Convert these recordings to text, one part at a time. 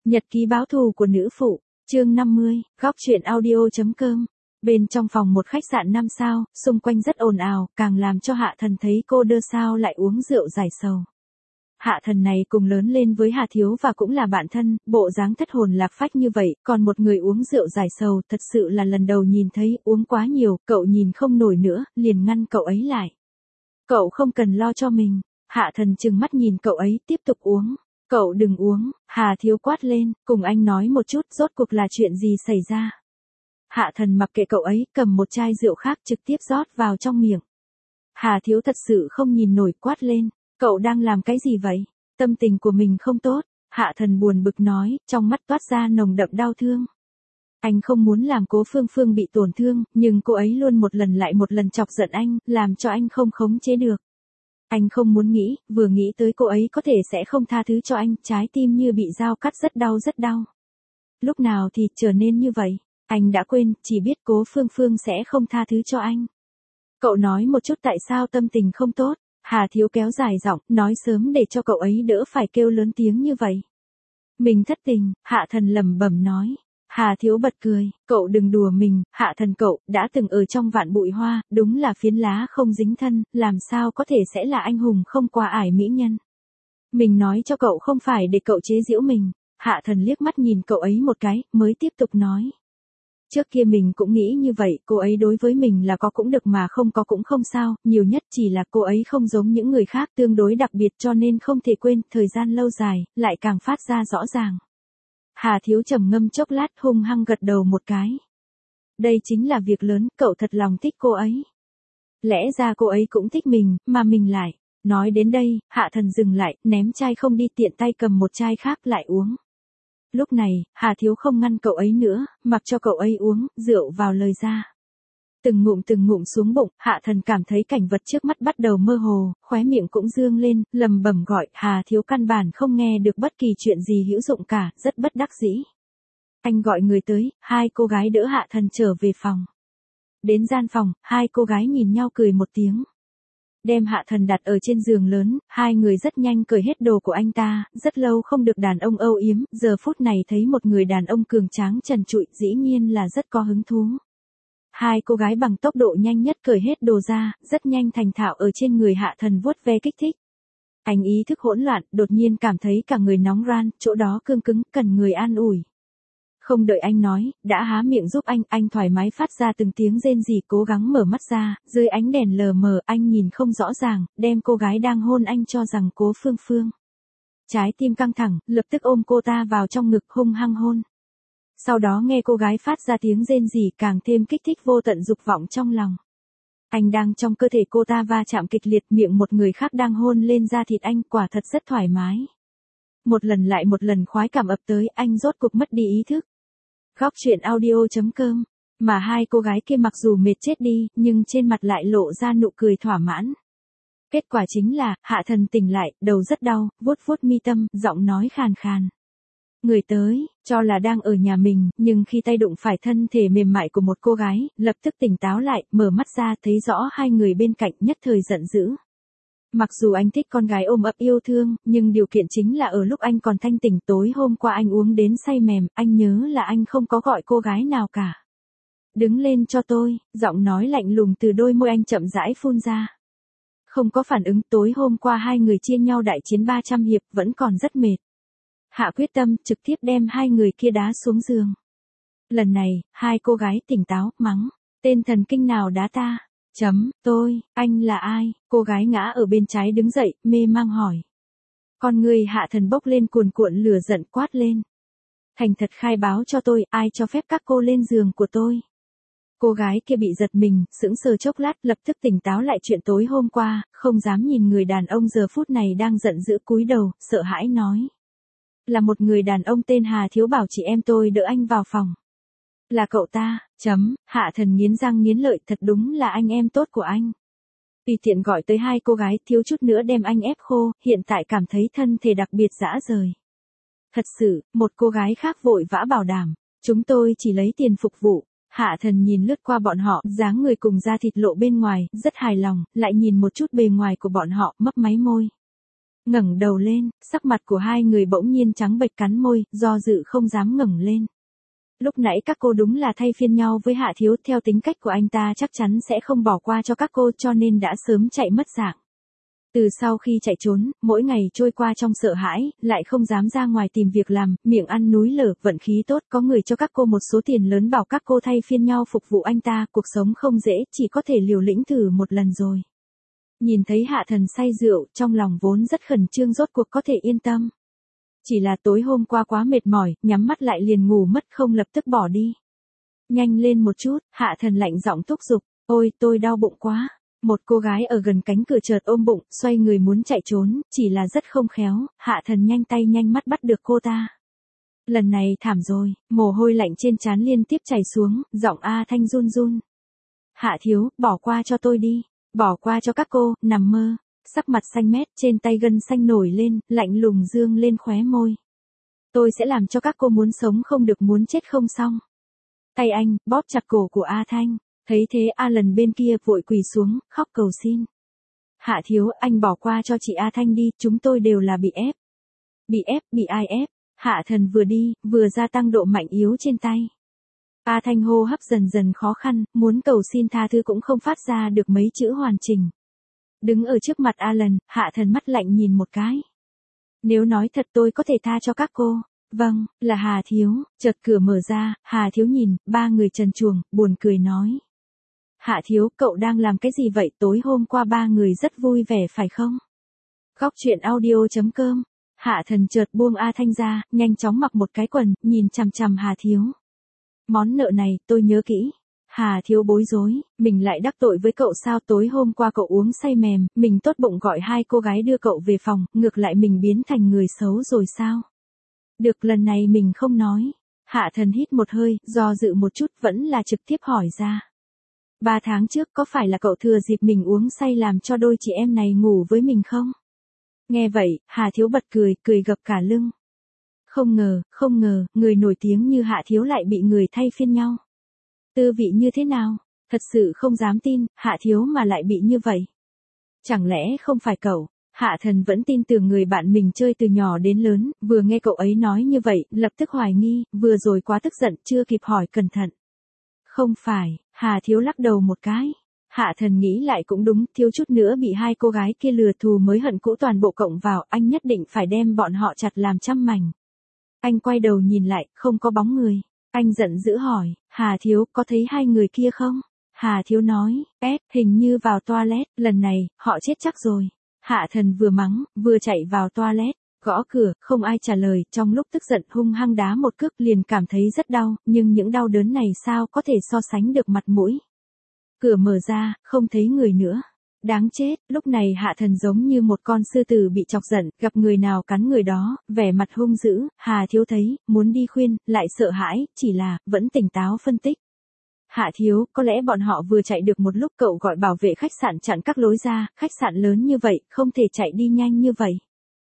Nhật ký báo thù của nữ phụ, chương 50, góc truyện audio.com. Bên trong phòng một khách sạn 5 sao, xung quanh rất ồn ào, càng làm cho Hạ Thần thấy cô đơn sao lại uống rượu giải sầu. Hạ Thần này cùng lớn lên với Hà Thiếu và cũng là bạn thân, bộ dáng thất hồn lạc phách như vậy, còn một người uống rượu giải sầu thật sự là lần đầu nhìn thấy, uống quá nhiều, cậu nhìn không nổi nữa, liền ngăn cậu ấy lại. Cậu không cần lo cho mình. Hạ Thần trừng mắt nhìn cậu ấy, tiếp tục uống. Cậu đừng uống, Hà Thiếu quát lên, cùng anh nói một chút, rốt cuộc là chuyện gì xảy ra. Hạ Thần mặc kệ cậu ấy, cầm một chai rượu khác trực tiếp rót vào trong miệng. Hà Thiếu thật sự không nhìn nổi, quát lên, cậu đang làm cái gì vậy? Tâm tình của mình không tốt. Hạ Thần buồn bực nói, trong mắt toát ra nồng đậm đau thương. Anh không muốn làm Cố Phương Phương bị tổn thương, nhưng cô ấy luôn một lần lại một lần chọc giận anh, làm cho anh không khống chế được. Anh không muốn nghĩ, vừa nghĩ tới cô ấy có thể sẽ không tha thứ cho anh, trái tim như bị dao cắt rất đau rất đau. Lúc nào thì trở nên như vậy? Anh đã quên, chỉ biết Cố Phương Phương sẽ không tha thứ cho anh. Cậu nói một chút tại sao tâm tình không tốt. Hà Thiếu kéo dài giọng, nói sớm để cho cậu ấy đỡ phải kêu lớn tiếng như vậy. Mình thất tình, Hạ Thần lẩm bẩm nói. Hà Thiếu bật cười, cậu đừng đùa mình, Hạ Thần cậu, đã từng ở trong vạn bụi hoa, đúng là phiến lá không dính thân, làm sao có thể sẽ là anh hùng không qua ải mỹ nhân. Mình nói cho cậu không phải để cậu chế giễu mình. Hạ Thần liếc mắt nhìn cậu ấy một cái, mới tiếp tục nói. Trước kia mình cũng nghĩ như vậy, cô ấy đối với mình là có cũng được mà không có cũng không sao, nhiều nhất chỉ là cô ấy không giống những người khác tương đối đặc biệt cho nên không thể quên, thời gian lâu dài, lại càng phát ra rõ ràng. Hà Thiếu trầm ngâm chốc lát hung hăng gật đầu một cái. Đây chính là việc lớn, cậu thật lòng thích cô ấy. Lẽ ra cô ấy cũng thích mình, mà mình lại. Nói đến đây, Hạ Thần dừng lại, ném chai không đi tiện tay cầm một chai khác lại uống. Lúc này, Hà Thiếu không ngăn cậu ấy nữa, mặc cho cậu ấy uống, rượu vào lời ra. Từng ngụm xuống bụng, Hạ Thần cảm thấy cảnh vật trước mắt bắt đầu mơ hồ, khóe miệng cũng dương lên, lầm bẩm gọi, Hà Thiếu căn bản không nghe được bất kỳ chuyện gì hữu dụng cả, rất bất đắc dĩ. Anh gọi người tới, hai cô gái đỡ Hạ Thần trở về phòng. Đến gian phòng, hai cô gái nhìn nhau cười một tiếng. Đem Hạ Thần đặt ở trên giường lớn, hai người rất nhanh cởi hết đồ của anh ta, rất lâu không được đàn ông âu yếm, giờ phút này thấy một người đàn ông cường tráng trần trụi, dĩ nhiên là rất có hứng thú. Hai cô gái bằng tốc độ nhanh nhất cởi hết đồ ra, rất nhanh thành thạo ở trên người Hạ Thần vuốt ve kích thích. Anh ý thức hỗn loạn, đột nhiên cảm thấy cả người nóng ran, chỗ đó cương cứng, cần người an ủi. Không đợi anh nói, đã há miệng giúp anh thoải mái phát ra từng tiếng rên rỉ cố gắng mở mắt ra, dưới ánh đèn lờ mờ anh nhìn không rõ ràng, đem cô gái đang hôn anh cho rằng Cố Phương Phương. Trái tim căng thẳng, lập tức ôm cô ta vào trong ngực hung hăng hôn. Sau đó nghe cô gái phát ra tiếng rên rỉ càng thêm kích thích vô tận dục vọng trong lòng. Anh đang trong cơ thể cô ta va chạm kịch liệt, miệng một người khác đang hôn lên da thịt anh, quả thật rất thoải mái. Một lần lại một lần khoái cảm ập tới, anh rốt cục mất đi ý thức. Góc truyện audio.com, mà hai cô gái kia mặc dù mệt chết đi, nhưng trên mặt lại lộ ra nụ cười thỏa mãn. Kết quả chính là, Hạ Thần tỉnh lại, đầu rất đau, vuốt vuốt mi tâm, giọng nói khàn khàn. Người tới, cho là đang ở nhà mình, nhưng khi tay đụng phải thân thể mềm mại của một cô gái, lập tức tỉnh táo lại, mở mắt ra thấy rõ hai người bên cạnh, nhất thời giận dữ. Mặc dù anh thích con gái ôm ấp yêu thương, nhưng điều kiện chính là ở lúc anh còn thanh tỉnh, tối hôm qua anh uống đến say mềm, anh nhớ là anh không có gọi cô gái nào cả. Đứng lên cho tôi, giọng nói lạnh lùng từ đôi môi anh chậm rãi phun ra. Không có phản ứng, tối hôm qua hai người chia nhau đại chiến 300 hiệp, vẫn còn rất mệt. Hạ quyết tâm, trực tiếp đem hai người kia đá xuống giường. Lần này, hai cô gái tỉnh táo, mắng. Tên thần kinh nào đá ta? Tôi, anh là ai? Cô gái ngã ở bên trái đứng dậy, mê mang hỏi. Con người Hạ Thần bốc lên cuồn cuộn lửa giận quát lên. Thành thật khai báo cho tôi, ai cho phép các cô lên giường của tôi? Cô gái kia bị giật mình, sững sờ chốc lát, lập tức tỉnh táo lại chuyện tối hôm qua, không dám nhìn người đàn ông giờ phút này đang giận dữ cúi đầu, sợ hãi nói. Là một người đàn ông tên Hà Thiếu bảo chị em tôi đỡ anh vào phòng. Là cậu ta, Hạ Thần nghiến răng nghiến lợi, thật đúng là anh em tốt của anh. Tùy tiện gọi tới hai cô gái, thiếu chút nữa đem anh ép khô, hiện tại cảm thấy thân thể đặc biệt dã rời. Thật sự, một cô gái khác vội vã bảo đảm, chúng tôi chỉ lấy tiền phục vụ. Hạ Thần nhìn lướt qua bọn họ, dáng người cùng da thịt lộ bên ngoài, rất hài lòng, lại nhìn một chút bề ngoài của bọn họ, mấp máy môi. Ngẩng đầu lên, sắc mặt của hai người bỗng nhiên trắng bệch, cắn môi, do dự không dám ngẩng lên. Lúc nãy các cô đúng là thay phiên nhau với Hạ Thiếu, theo tính cách của anh ta chắc chắn sẽ không bỏ qua cho các cô, cho nên đã sớm chạy mất dạng. Từ sau khi chạy trốn, mỗi ngày trôi qua trong sợ hãi, lại không dám ra ngoài tìm việc làm, miệng ăn núi lở, vận khí tốt, có người cho các cô một số tiền lớn bảo các cô thay phiên nhau phục vụ anh ta, cuộc sống không dễ, chỉ có thể liều lĩnh thử một lần rồi. Nhìn thấy Hạ Thần say rượu, trong lòng vốn rất khẩn trương rốt cuộc có thể yên tâm. Chỉ là tối hôm qua quá mệt mỏi, nhắm mắt lại liền ngủ mất, không lập tức bỏ đi. Nhanh lên một chút, Hạ Thần lạnh giọng thúc giục, ôi tôi đau bụng quá. Một cô gái ở gần cánh cửa chợt ôm bụng, xoay người muốn chạy trốn, chỉ là rất không khéo, Hạ Thần nhanh tay nhanh mắt bắt được cô ta. Lần này thảm rồi, mồ hôi lạnh trên trán liên tiếp chảy xuống, giọng A Thanh run run. Hạ Thiếu, bỏ qua cho tôi đi, bỏ qua cho các cô, nằm mơ. Sắc mặt xanh mét, trên tay gân xanh nổi lên, lạnh lùng dương lên khóe môi. Tôi sẽ làm cho các cô muốn sống không được, muốn chết không xong. Tay anh, bóp chặt cổ của A Thanh. Thấy thế A Lần bên kia vội quỳ xuống, khóc cầu xin. Hạ Thiếu, anh bỏ qua cho chị A Thanh đi, chúng tôi đều là bị ép. Bị ép, bị ai ép? Hạ Thần vừa đi, vừa gia tăng độ mạnh yếu trên tay. A Thanh hô hấp dần dần khó khăn, muốn cầu xin tha thứ cũng không phát ra được mấy chữ hoàn chỉnh. Đứng ở trước mặt A Lần, Hạ Thần mắt lạnh nhìn một cái. Nếu nói thật tôi có thể tha cho các cô. Vâng, là Hà Thiếu. Chợt cửa mở ra, Hà Thiếu nhìn, ba người trần truồng, buồn cười nói. Hạ Thiếu, cậu đang làm cái gì vậy? Tối hôm qua ba người rất vui vẻ phải không? Góc truyện audio.com. Hạ Thần chợt buông A Thanh ra, nhanh chóng mặc một cái quần, nhìn chằm chằm Hà Thiếu. Món nợ này, tôi nhớ kỹ. Hà Thiếu bối rối, mình lại đắc tội với cậu sao? Tối hôm qua cậu uống say mềm, mình tốt bụng gọi hai cô gái đưa cậu về phòng, ngược lại mình biến thành người xấu rồi sao? Được, lần này mình không nói. Hạ Thần hít một hơi, do dự một chút, vẫn là trực tiếp hỏi ra. 3 tháng trước có phải là cậu thừa dịp mình uống say làm cho đôi chị em này ngủ với mình không? Nghe vậy, Hà Thiếu bật cười, cười gập cả lưng. Không ngờ, người nổi tiếng như Hạ Thiếu lại bị người thay phiên nhau. Tư vị như thế nào? Thật sự không dám tin, Hạ Thiếu mà lại bị như vậy. Chẳng lẽ không phải cậu? Hạ Thần vẫn tin tưởng người bạn mình chơi từ nhỏ đến lớn, vừa nghe cậu ấy nói như vậy, lập tức hoài nghi, vừa rồi quá tức giận, chưa kịp hỏi cẩn thận. Không phải, Hà Thiếu lắc đầu một cái. Hạ Thần nghĩ lại cũng đúng, thiếu chút nữa bị hai cô gái kia lừa, thù mới hận cũ toàn bộ cộng vào, anh nhất định phải đem bọn họ chặt làm trăm mảnh. Anh quay đầu nhìn lại, không có bóng người. Anh giận dữ hỏi, Hà Thiếu, có thấy hai người kia không? Hà Thiếu nói, hình như vào toilet, lần này, họ chết chắc rồi. Hạ Thần vừa mắng, vừa chạy vào toilet, gõ cửa, không ai trả lời, trong lúc tức giận hung hăng đá một cước liền cảm thấy rất đau, nhưng những đau đớn này sao có thể so sánh được mặt mũi. Cửa mở ra, không thấy người nữa. Đáng chết, lúc này Hạ Thần giống như một con sư tử bị chọc giận, gặp người nào cắn người đó, vẻ mặt hung dữ, Hà Thiếu thấy, muốn đi khuyên, lại sợ hãi, chỉ là, vẫn tỉnh táo phân tích. Hạ Thiếu, có lẽ bọn họ vừa chạy được một lúc, cậu gọi bảo vệ khách sạn chặn các lối ra, khách sạn lớn như vậy, không thể chạy đi nhanh như vậy.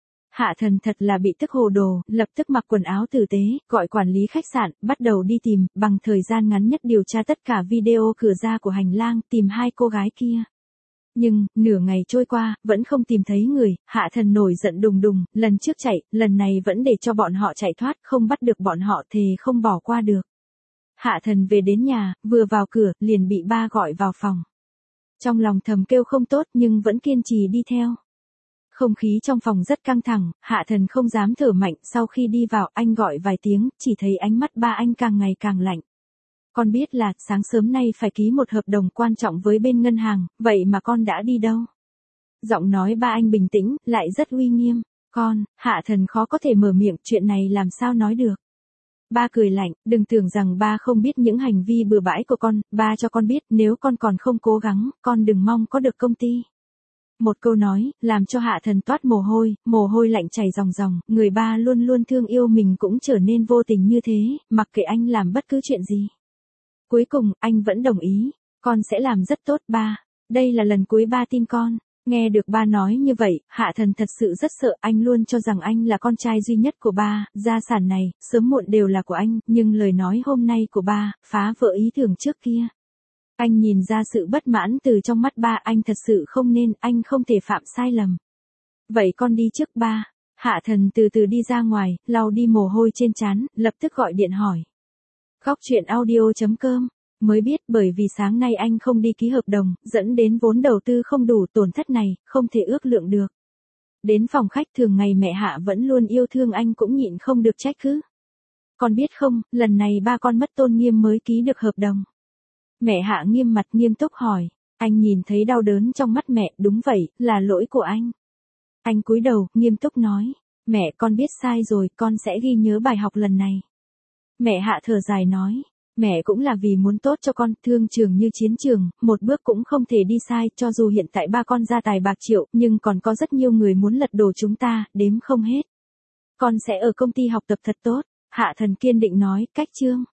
Hạ Thần thật là bị tức hồ đồ, lập tức mặc quần áo tử tế, gọi quản lý khách sạn, bắt đầu đi tìm, bằng thời gian ngắn nhất điều tra tất cả video cửa ra của hành lang, tìm hai cô gái kia. Nhưng, nửa ngày trôi qua, vẫn không tìm thấy người, Hạ Thần nổi giận đùng đùng, lần trước chạy, lần này vẫn để cho bọn họ chạy thoát, không bắt được bọn họ thề không bỏ qua được. Hạ Thần về đến nhà, vừa vào cửa, liền bị ba gọi vào phòng. Trong lòng thầm kêu không tốt nhưng vẫn kiên trì đi theo. Không khí trong phòng rất căng thẳng, Hạ Thần không dám thở mạnh, sau khi đi vào, anh gọi vài tiếng, chỉ thấy ánh mắt ba anh càng ngày càng lạnh. Con biết là, sáng sớm nay phải ký một hợp đồng quan trọng với bên ngân hàng, vậy mà con đã đi đâu? Giọng nói ba anh bình tĩnh, lại rất uy nghiêm. Con, Hạ Thần khó có thể mở miệng, chuyện này làm sao nói được. Ba cười lạnh, đừng tưởng rằng ba không biết những hành vi bừa bãi của con, ba cho con biết, nếu con còn không cố gắng, con đừng mong có được công ty. Một câu nói, làm cho Hạ Thần toát mồ hôi lạnh chảy ròng ròng, người ba luôn luôn thương yêu mình cũng trở nên vô tình như thế, mặc kệ anh làm bất cứ chuyện gì. Cuối cùng, anh vẫn đồng ý, con sẽ làm rất tốt ba, đây là lần cuối ba tin con. Nghe được ba nói như vậy, Hạ Thần thật sự rất sợ, anh luôn cho rằng anh là con trai duy nhất của ba, gia sản này, sớm muộn đều là của anh, nhưng lời nói hôm nay của ba, phá vỡ ý tưởng trước kia. Anh nhìn ra sự bất mãn từ trong mắt ba, anh thật sự không nên, anh không thể phạm sai lầm. Vậy con đi trước ba. Hạ Thần từ từ đi ra ngoài, lau đi mồ hôi trên trán, lập tức gọi điện hỏi. Góc chuyện audio.com. Mới biết bởi vì sáng nay anh không đi ký hợp đồng, dẫn đến vốn đầu tư không đủ, tổn thất này, không thể ước lượng được. Đến phòng khách thường ngày mẹ Hạ vẫn luôn yêu thương anh cũng nhịn không được trách cứ. Con biết không, lần này ba con mất tôn nghiêm mới ký được hợp đồng. Mẹ Hạ nghiêm mặt nghiêm túc hỏi. Anh nhìn thấy đau đớn trong mắt mẹ, đúng vậy, là lỗi của anh. Anh cúi đầu, nghiêm túc nói. Mẹ, con biết sai rồi, con sẽ ghi nhớ bài học lần này. Mẹ Hạ thở dài nói. Mẹ cũng là vì muốn tốt cho con, thương trường như chiến trường, một bước cũng không thể đi sai, cho dù hiện tại ba con gia tài bạc triệu, nhưng còn có rất nhiều người muốn lật đổ chúng ta, đếm không hết. Con sẽ ở công ty học tập thật tốt, Hạ Thần kiên định nói, cách chương.